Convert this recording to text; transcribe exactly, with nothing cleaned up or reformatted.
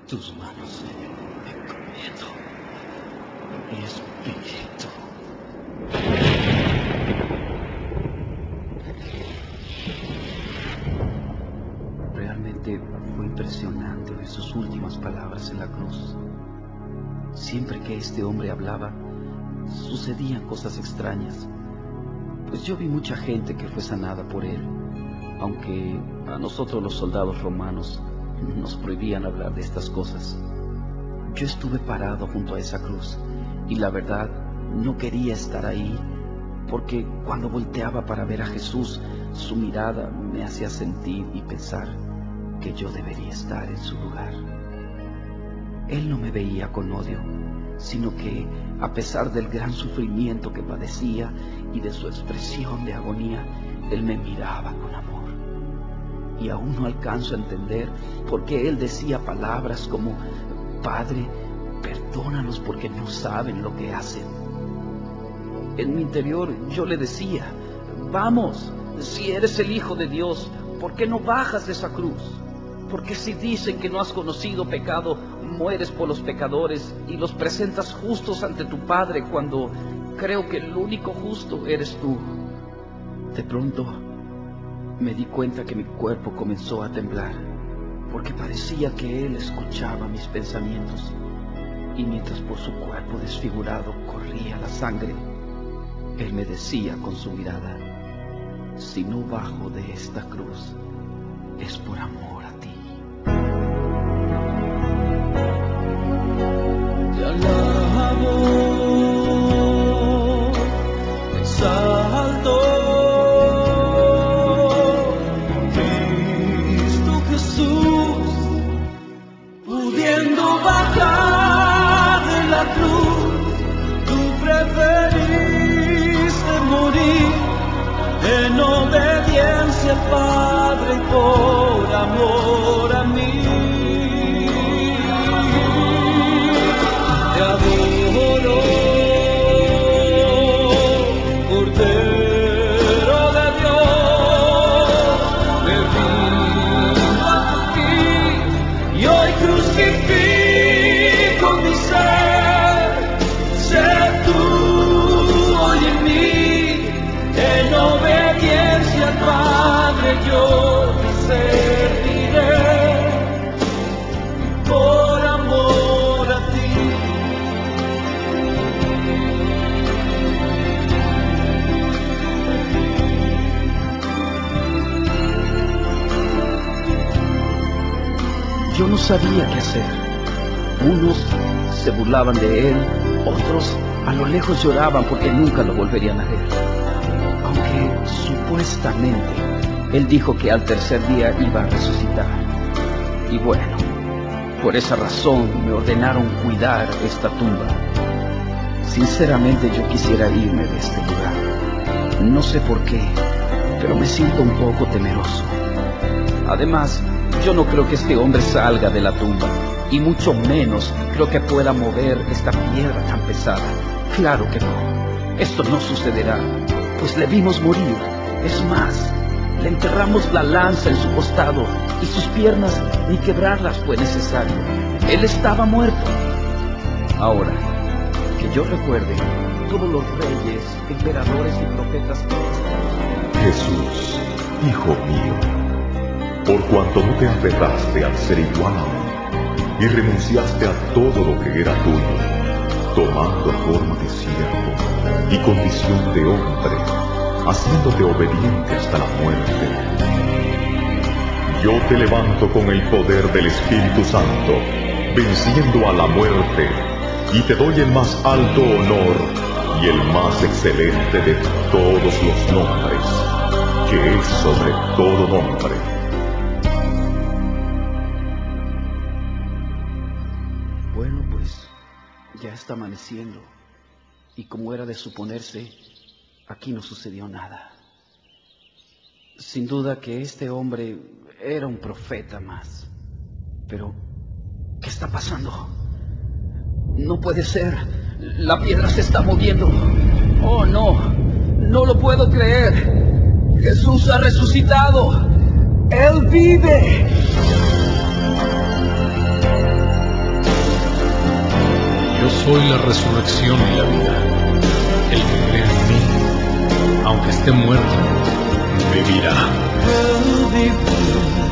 Tus manos me encomiendo, mi espíritu. Realmente fue impresionante oír sus últimas palabras en la cruz. Siempre que este hombre hablaba, sucedían cosas extrañas, pues yo vi mucha gente que fue sanada por él, aunque a nosotros los soldados romanos nos prohibían hablar de estas cosas. Yo estuve parado junto a esa cruz y la verdad no quería estar ahí, porque cuando volteaba para ver a Jesús, su mirada me hacía sentir y pensar que yo debería estar en su lugar. Él no me veía con odio, sino que, a pesar del gran sufrimiento que padecía y de su expresión de agonía, Él me miraba con amor. Y aún no alcanzo a entender por qué Él decía palabras como: Padre, perdónalos porque no saben lo que hacen. En mi interior yo le decía: vamos, si eres el Hijo de Dios, ¿por qué no bajas de esa cruz? Porque si dicen que no has conocido pecado, mueres por los pecadores y los presentas justos ante tu Padre, cuando creo que el único justo eres tú. De pronto me di cuenta que mi cuerpo comenzó a temblar, porque parecía que Él escuchaba mis pensamientos, y mientras por su cuerpo desfigurado corría la sangre, Él me decía con su mirada: si no bajo de esta cruz, es por amor a ti. Te alabo, te exalto, Cristo Jesús, pudiendo bajar de la cruz, tú preferiste morir en obediencia al Padre y por amor a mí. Te adoro, Cordero de Dios, me rindo a ti y hoy crucifico mi ser. Sé tú hoy en mí, en obediencia al Padre yo te serviré, por amor a ti. Yo no sabía qué hacer. Unos se burlaban de él, otros a lo lejos lloraban porque nunca lo volverían a ver. Aunque supuestamente Él dijo que al tercer día iba a resucitar. Y bueno, por esa razón me ordenaron cuidar esta tumba. Sinceramente yo quisiera irme de este lugar. No sé por qué, pero me siento un poco temeroso. Además, yo no creo que este hombre salga de la tumba, y mucho menos creo que pueda mover esta piedra tan pesada. Claro que no, esto no sucederá, pues le vimos morir. Es más, le enterramos la lanza en su costado y sus piernas ni quebrarlas fue necesario. Él estaba muerto. Ahora, que yo recuerde, todos los reyes, emperadores y profetas... Jesús, Hijo mío, por cuanto no te aferraste al ser igual a mí y renunciaste a todo lo que era tuyo, tomando forma de siervo y condición de hombre, haciéndote obediente hasta la muerte. Yo te levanto con el poder del Espíritu Santo, venciendo a la muerte, y te doy el más alto honor y el más excelente de todos los nombres, que es sobre todo nombre. Bueno, pues ya está amaneciendo, y como era de suponerse, aquí no sucedió nada. Sin duda que este hombre era un profeta más. Pero, ¿qué está pasando? No puede ser. La piedra se está moviendo. Oh, no. No lo puedo creer. Jesús ha resucitado. Él vive. soy la resurrección y la vida. El que cree en mí, aunque esté muerto, vivirá.